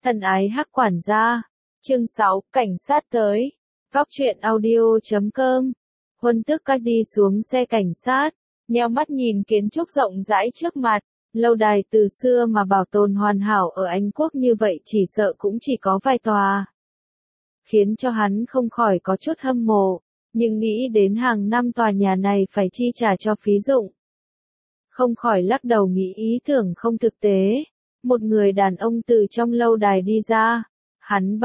Thân ái Hắc quản gia. Chương 6, cảnh sát tới. Góc truyện audio.com. Huân tức cách đi xuống xe cảnh sát, nheo mắt nhìn kiến trúc rộng rãi trước mặt. Lâu đài từ xưa mà bảo tồn hoàn hảo ở Anh Quốc như vậy chỉ sợ cũng chỉ có vài tòa. Khiến cho hắn không khỏi có chút hâm mộ, nhưng nghĩ đến hàng năm tòa nhà này phải chi trả cho phí dụng. Không khỏi lắc đầu nghĩ ý tưởng không thực tế. Một người đàn ông từ trong lâu đài đi ra. Hắn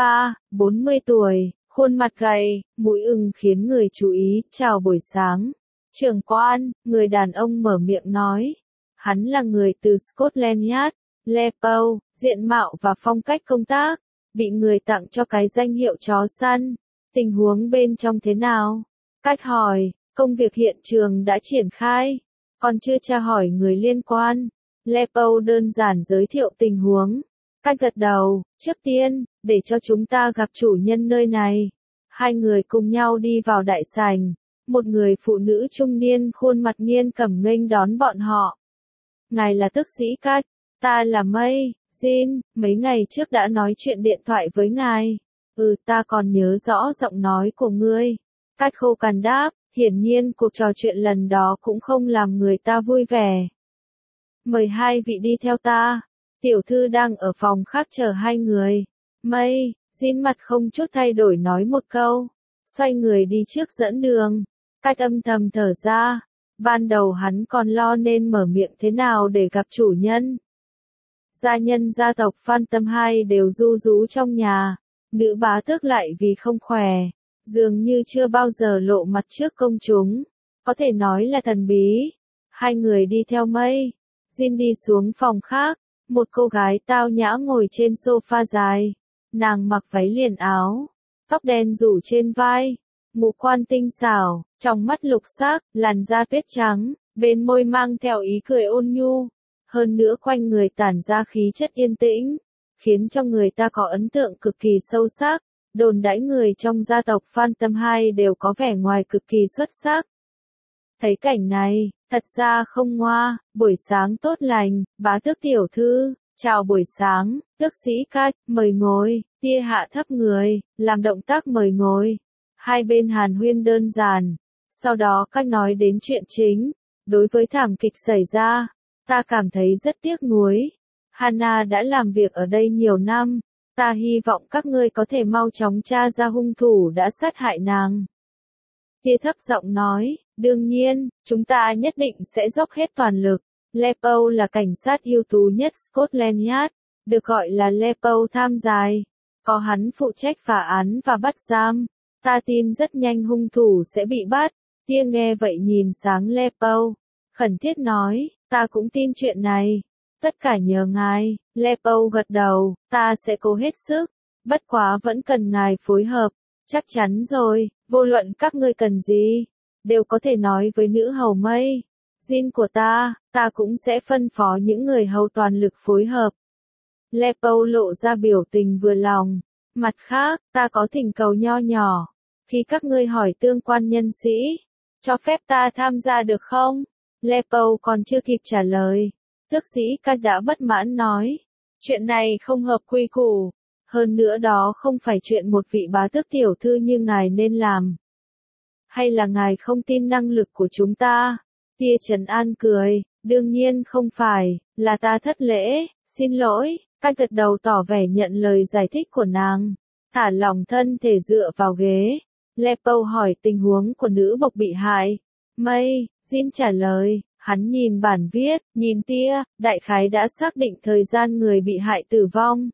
40 tuổi, khuôn mặt gầy, mũi ưng khiến người chú ý. Chào buổi sáng. Trưởng quan, người đàn ông mở miệng nói. Hắn là người từ Scotland Yard, Leopold, diện mạo và phong cách công tác, bị người tặng cho cái danh hiệu chó săn. Tình huống bên trong thế nào? Cách hỏi, công việc hiện trường đã triển khai. Còn chưa tra hỏi người liên quan. Leopold đơn giản giới thiệu tình huống. Cách gật đầu, trước tiên, để cho chúng ta gặp chủ nhân nơi này. Hai người cùng nhau đi vào đại sảnh. Một người phụ nữ trung niên khuôn mặt nghiêng cẩm nghênh đón bọn họ. Ngài là tước sĩ Cách, ta là May, Jin, mấy ngày trước đã nói chuyện điện thoại với ngài. Ta còn nhớ rõ giọng nói của ngươi. Cách khô cằn đáp, hiển nhiên cuộc trò chuyện lần đó cũng không làm người ta vui vẻ. Mời hai vị đi theo ta. Tiểu thư đang ở phòng khác chờ hai người. May, Jin mặt không chút thay đổi nói một câu. Xoay người đi trước dẫn đường. Cách âm thầm thở ra. Ban đầu hắn còn lo nên mở miệng thế nào để gặp chủ nhân. Gia nhân gia tộc Phan Tâm Hai đều ru rú trong nhà. Nữ bá tước lại vì không khỏe. Dường như chưa bao giờ lộ mặt trước công chúng. Có thể nói là thần bí. Hai người đi theo Mây. Jin đi xuống phòng khác. Một cô gái tao nhã ngồi trên sofa dài. Nàng mặc váy liền áo. Tóc đen rủ trên vai. Ngũ quan tinh xảo, trong mắt lục sắc, làn da tuyết trắng, bên môi mang theo ý cười ôn nhu. Hơn nữa quanh người tản ra khí chất yên tĩnh, khiến cho người ta có ấn tượng cực kỳ sâu sắc. Đồn đãi người trong gia tộc Phan Tâm Hai đều có vẻ ngoài cực kỳ xuất sắc. Thấy cảnh này, thật ra không ngoa. Buổi sáng tốt lành, bá tước tiểu thư, chào buổi sáng, tước sĩ Cách, mời ngồi. Tia hạ thấp người, làm động tác mời ngồi. Hai bên hàn huyên đơn giản. Sau đó Cách nói đến chuyện chính. Đối với thảm kịch xảy ra, ta cảm thấy rất tiếc nuối. Hannah đã làm việc ở đây nhiều năm. Ta hy vọng các ngươi có thể mau chóng tra ra hung thủ đã sát hại nàng. Tia thấp giọng nói, đương nhiên, chúng ta nhất định sẽ dốc hết toàn lực. Leopold là cảnh sát ưu tú nhất Scotland Yard, được gọi là Leopold tham dài. Có hắn phụ trách phá án và bắt giam. Ta tin rất nhanh hung thủ sẽ bị bắt. Tia nghe vậy nhìn sáng Leopold. Khẩn thiết nói, ta cũng tin chuyện này. Tất cả nhờ ngài. Leopold gật đầu, ta sẽ cố hết sức. Bất quá vẫn cần ngài phối hợp. Chắc chắn rồi, vô luận các ngươi cần gì, đều có thể nói với nữ hầu Mây. Jin của ta cũng sẽ phân phó những người hầu toàn lực phối hợp. Leopold lộ ra biểu tình vừa lòng. Mặt khác, ta có thỉnh cầu nho nhỏ. Khi các ngươi hỏi tương quan nhân sĩ, cho phép ta tham gia được không? Leopold còn chưa kịp trả lời. Tước sĩ Cách đã bất mãn nói. Chuyện này không hợp quy củ. Hơn nữa đó không phải chuyện một vị bá tước tiểu thư như ngài nên làm. Hay là ngài không tin năng lực của chúng ta? Tia trấn an cười. Đương nhiên không phải, là ta thất lễ, xin lỗi. Cách gật đầu tỏ vẻ nhận lời giải thích của nàng. Thả lỏng thân thể dựa vào ghế. Leopold hỏi tình huống của nữ bộc bị hại. May, Jin trả lời. Hắn nhìn bản viết, nhìn Tia, đại khái đã xác định thời gian người bị hại tử vong.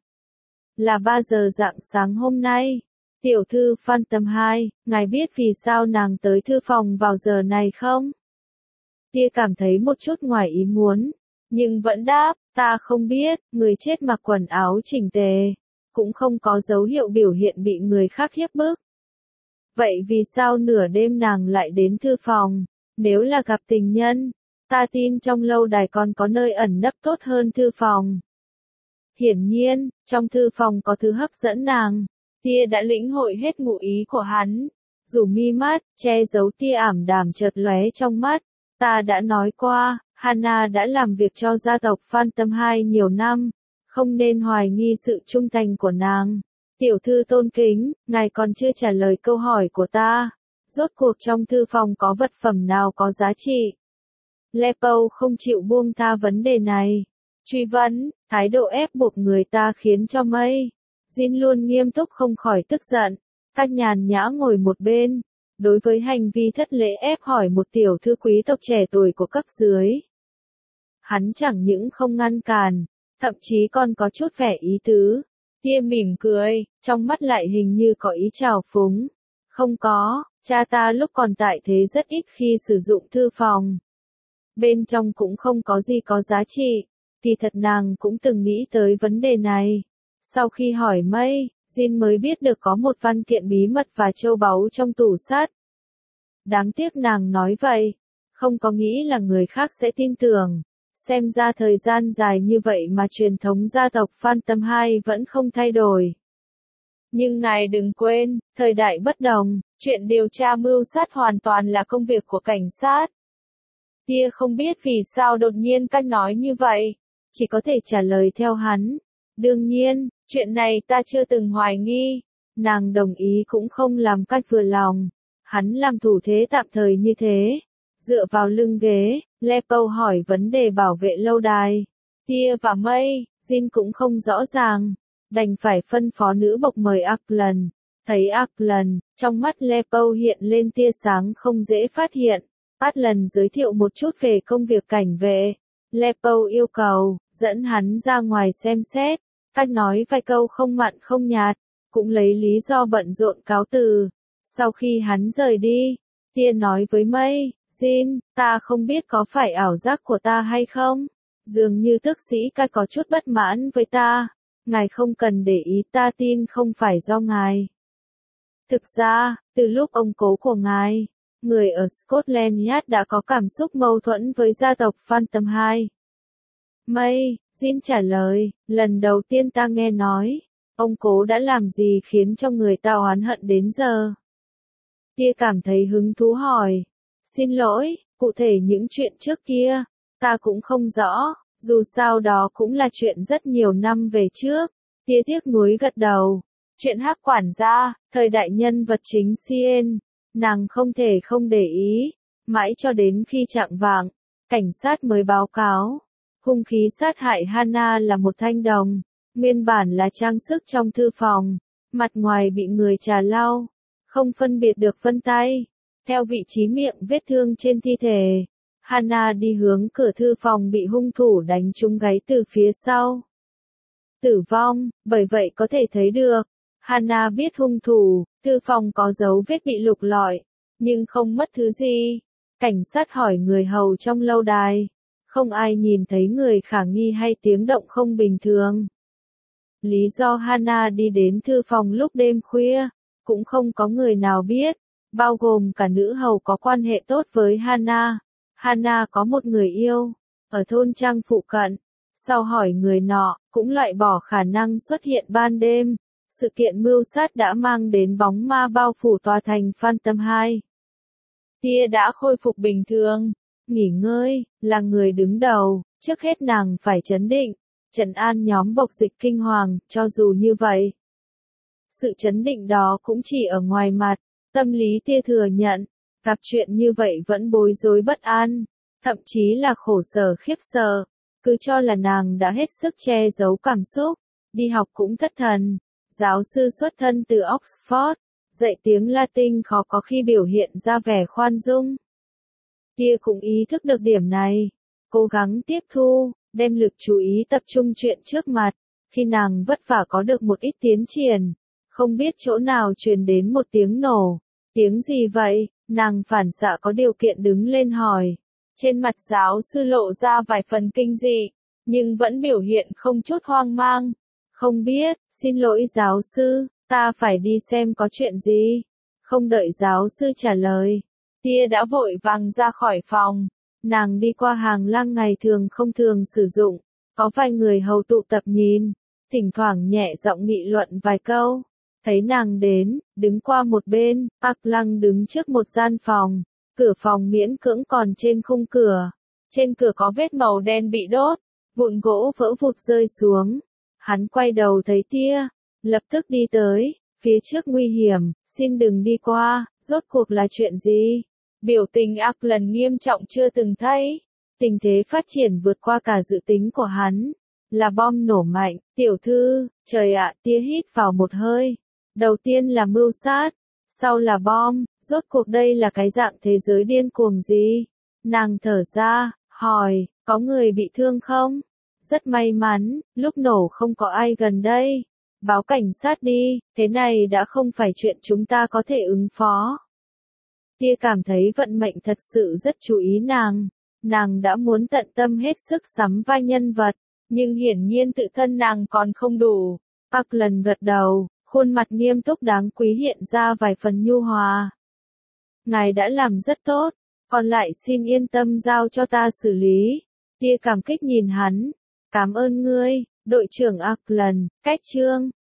Là 3 giờ rạng sáng hôm nay. Tiểu thư Phan Tâm Hai, ngài biết vì sao nàng tới thư phòng vào giờ này không? Tia cảm thấy một chút ngoài ý muốn, nhưng vẫn đáp, ta không biết. Người chết mặc quần áo chỉnh tề, cũng không có dấu hiệu biểu hiện bị người khác hiếp bức. Vậy vì sao nửa đêm nàng lại đến thư phòng? Nếu là gặp tình nhân, ta tin trong lâu đài còn có nơi ẩn nấp tốt hơn thư phòng. Hiển nhiên, trong thư phòng có thứ hấp dẫn nàng. Tia đã lĩnh hội hết ngụ ý của hắn. Rủ mi mắt, che giấu tia ảm đạm chợt lóe trong mắt. Ta đã nói qua, Hannah đã làm việc cho gia tộc Phan Tâm Hai nhiều năm. không nên hoài nghi sự trung thành của nàng. Tiểu thư tôn kính, ngài còn chưa trả lời câu hỏi của ta. Rốt cuộc trong thư phòng có vật phẩm nào có giá trị? Lepo không chịu buông tha vấn đề này. Truy vấn, thái độ ép buộc người ta khiến cho Mây Jin luôn nghiêm túc không khỏi tức giận. Ta nhàn nhã ngồi một bên. Đối với hành vi thất lễ ép hỏi một tiểu thư quý tộc trẻ tuổi của cấp dưới, hắn chẳng những không ngăn cản, thậm chí còn có chút vẻ ý tứ. Tia mỉm cười, trong mắt lại hình như có ý trào phúng. Không có, cha ta lúc còn tại thế rất ít khi sử dụng thư phòng. Bên trong cũng không có gì có giá trị. Thì thật nàng cũng từng nghĩ tới vấn đề này. Sau khi hỏi Mây Jin mới biết được có một văn kiện bí mật và châu báu trong tủ sắt. Đáng tiếc nàng nói vậy, không có nghĩ là người khác sẽ tin tưởng. Xem ra thời gian dài như vậy mà truyền thống gia tộc Phantom 2 vẫn không thay đổi. Nhưng ngài đừng quên, thời đại bất đồng, chuyện điều tra mưu sát hoàn toàn là công việc của cảnh sát. Tia không biết vì sao đột nhiên cách nói như vậy, chỉ có thể trả lời theo hắn. Đương nhiên, chuyện này ta chưa từng hoài nghi. Nàng đồng ý cũng không làm cách vừa lòng. Hắn làm thủ thế tạm thời như thế. Dựa vào lưng ghế, Lepo hỏi vấn đề bảo vệ lâu đài. Tia và Mây Jin cũng không rõ ràng. Đành phải phân phó nữ bộc mời Auckland. Thấy Auckland, trong mắt Lepo hiện lên tia sáng không dễ phát hiện. Auckland giới thiệu một chút về công việc cảnh vệ. Lepo yêu cầu, dẫn hắn ra ngoài xem xét. Cách nói vài câu không mặn không nhạt, cũng lấy lý do bận rộn cáo từ. Sau khi hắn rời đi, Tia nói với Mây Jin, ta không biết có phải ảo giác của ta hay không? Dường như tước sĩ ca có chút bất mãn với ta. Ngài không cần để ý, ta tin không phải do ngài. Thực ra, từ lúc ông cố của ngài, người ở Scotland Yard đã có cảm xúc mâu thuẫn với gia tộc Phantom 2. Mây Jin trả lời, lần đầu tiên ta nghe nói, ông cố đã làm gì khiến cho người ta oán hận đến giờ. Tia cảm thấy hứng thú hỏi, xin lỗi, cụ thể những chuyện trước kia, ta cũng không rõ, dù sao đó cũng là chuyện rất nhiều năm về trước. Tia tiếc nuối gật đầu, chuyện Hắc quản gia, thời đại nhân vật chính Cien, nàng không thể không để ý, mãi cho đến khi chạng vạng, cảnh sát mới báo cáo. Hung khí sát hại Hannah là một thanh đồng, nguyên bản là trang sức trong thư phòng, mặt ngoài bị người trà lau, không phân biệt được vân tay. Theo vị trí miệng vết thương trên thi thể, Hannah đi hướng cửa thư phòng bị hung thủ đánh trúng gáy từ phía sau. Tử vong, bởi vậy có thể thấy được, Hannah biết hung thủ, thư phòng có dấu vết bị lục lọi, nhưng không mất thứ gì. Cảnh sát hỏi người hầu trong lâu đài. Không ai nhìn thấy người khả nghi hay tiếng động không bình thường. Lý do Hannah đi đến thư phòng lúc đêm khuya, cũng không có người nào biết, bao gồm cả nữ hầu có quan hệ tốt với Hannah. Hannah có một người yêu, ở thôn trang phụ cận. Sau hỏi người nọ, cũng loại bỏ khả năng xuất hiện ban đêm. Sự kiện mưu sát đã mang đến bóng ma bao phủ tòa thành Phantom 2. Tia đã khôi phục bình thường. Nghỉ ngơi, là người đứng đầu, trước hết nàng phải trấn định, trấn an nhóm bộc dịch kinh hoàng, cho dù như vậy. Sự trấn định đó cũng chỉ ở ngoài mặt, tâm lý Tia thừa nhận, gặp chuyện như vậy vẫn bối rối bất an, thậm chí là khổ sở khiếp sợ, cứ cho là nàng đã hết sức che giấu cảm xúc, đi học cũng thất thần, giáo sư xuất thân từ Oxford, dạy tiếng Latin khó có khi biểu hiện ra vẻ khoan dung. Tia cũng ý thức được điểm này, cố gắng tiếp thu, đem lực chú ý tập trung chuyện trước mặt, khi nàng vất vả có được một ít tiến triển, không biết chỗ nào truyền đến một tiếng nổ, tiếng gì vậy, nàng phản xạ có điều kiện đứng lên hỏi, trên mặt giáo sư lộ ra vài phần kinh dị, nhưng vẫn biểu hiện không chút hoang mang, không biết, xin lỗi giáo sư, ta phải đi xem có chuyện gì, không đợi giáo sư trả lời. Tia đã vội vàng ra khỏi phòng, nàng đi qua hàng lang ngày thường không thường sử dụng, có vài người hầu tụ tập nhìn, thỉnh thoảng nhẹ giọng nghị luận vài câu, thấy nàng đến, đứng qua một bên, Park Lăng đứng trước một gian phòng, cửa phòng miễn cưỡng còn trên khung cửa, trên cửa có vết màu đen bị đốt, vụn gỗ vỡ vụt rơi xuống, Hắn quay đầu thấy tia, lập tức đi tới, phía trước nguy hiểm, xin đừng đi qua, rốt cuộc là chuyện gì? Biểu tình Auckland nghiêm trọng chưa từng thấy. Tình thế phát triển vượt qua cả dự tính của hắn. Là bom nổ mạnh, tiểu thư, trời ạ, tia hít vào một hơi. Đầu tiên là mưu sát, sau là bom, rốt cuộc đây là cái dạng thế giới điên cuồng gì? Nàng thở ra, hỏi, có người bị thương không? Rất may mắn, lúc nổ không có ai gần đây. Báo cảnh sát đi, thế này đã không phải chuyện chúng ta có thể ứng phó. Tia cảm thấy vận mệnh thật sự rất chú ý nàng. Nàng đã muốn tận tâm hết sức sắm vai nhân vật, nhưng hiển nhiên tự thân nàng còn không đủ. Auckland gật đầu, khuôn mặt nghiêm túc đáng quý hiện ra vài phần nhu hòa. Ngài đã làm rất tốt, còn lại xin yên tâm giao cho ta xử lý. Tia cảm kích nhìn hắn. Cảm ơn ngươi, đội trưởng Auckland, cách chương.